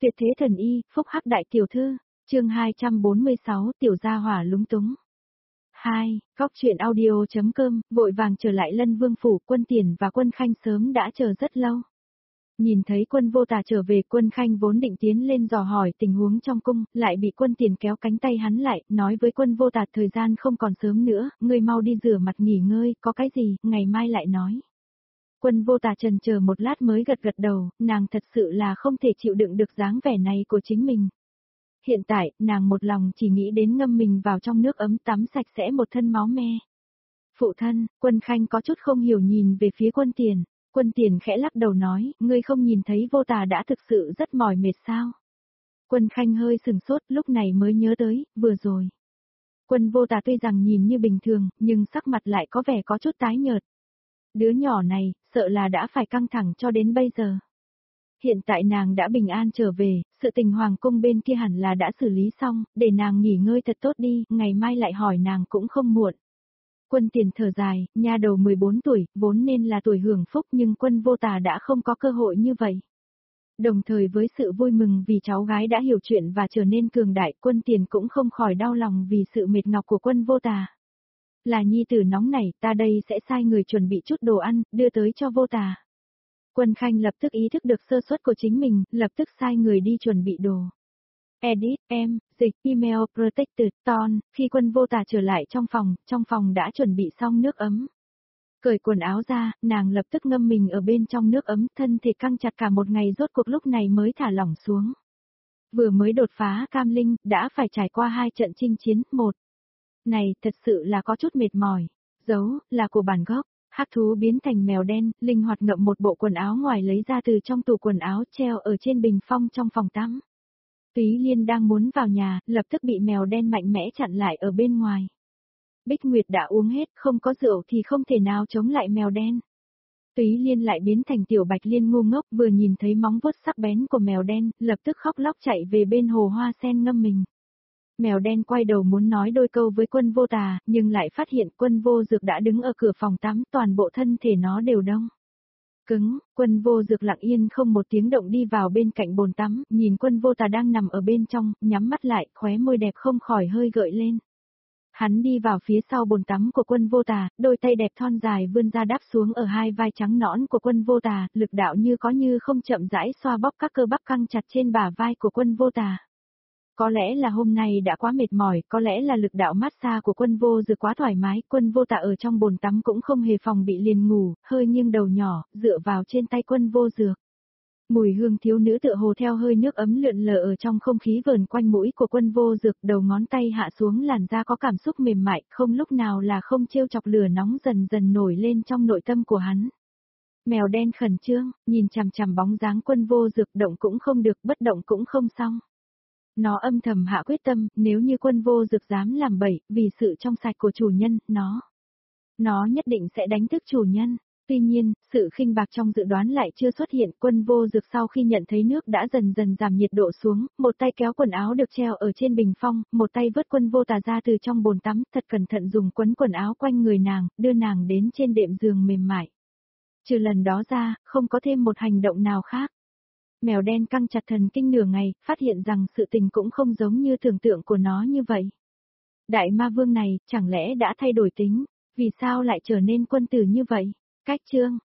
Tuyệt thế thần y, phúc hắc đại tiểu thư, chương 246 tiểu gia hỏa lúng túng. 2. Góc truyện audio.com, vội vàng trở lại Lân Vương phủ, Quân Tiền và Quân Khanh sớm đã chờ rất lâu. Nhìn thấy Quân Vô Tà trở về, Quân Khanh vốn định tiến lên dò hỏi tình huống trong cung, lại bị Quân Tiền kéo cánh tay hắn lại, nói với Quân Vô Tà thời gian không còn sớm nữa, ngươi mau đi rửa mặt nghỉ ngơi, có cái gì, ngày mai lại nói. Quân Vô Tà chần chờ một lát mới gật gật đầu, nàng thật sự là không thể chịu đựng được dáng vẻ này của chính mình. Hiện tại, nàng một lòng chỉ nghĩ đến ngâm mình vào trong nước ấm tắm sạch sẽ một thân máu me. Phụ thân, Quân Khanh có chút không hiểu nhìn về phía Quân Tiền. Quân Tiền khẽ lắc đầu nói, ngươi không nhìn thấy Vô Tà đã thực sự rất mỏi mệt sao? Quân Khanh hơi sừng sốt, lúc này mới nhớ tới, vừa rồi. Quân Vô Tà tuy rằng nhìn như bình thường, nhưng sắc mặt lại có vẻ có chút tái nhợt. Đứa nhỏ này, sợ là đã phải căng thẳng cho đến bây giờ. Hiện tại nàng đã bình an trở về, sự tình hoàng cung bên kia hẳn là đã xử lý xong, để nàng nghỉ ngơi thật tốt đi, ngày mai lại hỏi nàng cũng không muộn. Quân Tiền thở dài, nha đầu 14 tuổi, vốn nên là tuổi hưởng phúc nhưng Quân Vô Tà đã không có cơ hội như vậy. Đồng thời với sự vui mừng vì cháu gái đã hiểu chuyện và trở nên cường đại, Quân Tiền cũng không khỏi đau lòng vì sự mệt nhọc của Quân Vô Tà. Là nhi tử nóng nảy, ta đây sẽ sai người chuẩn bị chút đồ ăn, đưa tới cho Vô Tà. Quân Khanh lập tức ý thức được sơ suất của chính mình, lập tức sai người đi chuẩn bị đồ. Edit, dịch, email, protected, ton, khi Quân Vô Tà trở lại trong phòng đã chuẩn bị xong nước ấm. Cởi quần áo ra, nàng lập tức ngâm mình ở bên trong nước ấm, thân thể căng chặt cả một ngày rốt cuộc lúc này mới thả lỏng xuống. Vừa mới đột phá cam linh, đã phải trải qua 2 trận chinh chiến, một. Này, thật sự là có chút mệt mỏi. Dấu, là của bản gốc. Hắc thú biến thành mèo đen, linh hoạt ngậm một bộ quần áo ngoài lấy ra từ trong tủ quần áo treo ở trên bình phong trong phòng tắm. Túy Liên đang muốn vào nhà, lập tức bị mèo đen mạnh mẽ chặn lại ở bên ngoài. Bích Nguyệt đã uống hết, không có rượu thì không thể nào chống lại mèo đen. Túy Liên lại biến thành tiểu Bạch Liên ngu ngốc, vừa nhìn thấy móng vuốt sắc bén của mèo đen, lập tức khóc lóc chạy về bên hồ hoa sen ngâm mình. Mèo đen quay đầu muốn nói đôi câu với Quân Vô Tà, nhưng lại phát hiện Quân Vô Dược đã đứng ở cửa phòng tắm, toàn bộ thân thể nó đều đông. Cứng, Quân Vô Dược lặng yên không một tiếng động đi vào bên cạnh bồn tắm, nhìn Quân Vô Tà đang nằm ở bên trong, nhắm mắt lại, khóe môi đẹp không khỏi hơi gợi lên. Hắn đi vào phía sau bồn tắm của Quân Vô Tà, đôi tay đẹp thon dài vươn ra đáp xuống ở hai vai trắng nõn của Quân Vô Tà, lực đạo như có như không chậm rãi xoa bóp các cơ bắp căng chặt trên bả vai của Quân Vô Tà. Có lẽ là hôm nay đã quá mệt mỏi, có lẽ là lực đạo massage của Quân Vô Dược quá thoải mái, Quân Vô Tà ở trong bồn tắm cũng không hề phòng bị liền ngủ, hơi nghiêng đầu nhỏ, dựa vào trên tay Quân Vô Dược. Mùi hương thiếu nữ tựa hồ theo hơi nước ấm lượn lờ ở trong không khí vờn quanh mũi của Quân Vô Dược, đầu ngón tay hạ xuống làn da có cảm xúc mềm mại, không lúc nào là không trêu chọc lửa nóng dần dần nổi lên trong nội tâm của hắn. Mèo đen khẩn trương, nhìn chằm chằm bóng dáng Quân Vô Dược, động cũng không được, bất động cũng không xong. Nó âm thầm hạ quyết tâm, nếu như Quân Vô Dược dám làm bậy, vì sự trong sạch của chủ nhân, nó nhất định sẽ đánh thức chủ nhân. Tuy nhiên, sự khinh bạc trong dự đoán lại chưa xuất hiện, Quân Vô Dược sau khi nhận thấy nước đã dần dần giảm nhiệt độ xuống, một tay kéo quần áo được treo ở trên bình phong, một tay vớt Quân Vô Tà ra từ trong bồn tắm, thật cẩn thận dùng quấn quần áo quanh người nàng, đưa nàng đến trên đệm giường mềm mại. Trừ lần đó ra, không có thêm một hành động nào khác. Mèo đen căng chặt thần kinh nửa ngày, phát hiện rằng sự tình cũng không giống như tưởng tượng của nó như vậy. Đại ma vương này, chẳng lẽ đã thay đổi tính, vì sao lại trở nên quân tử như vậy? Cách chương,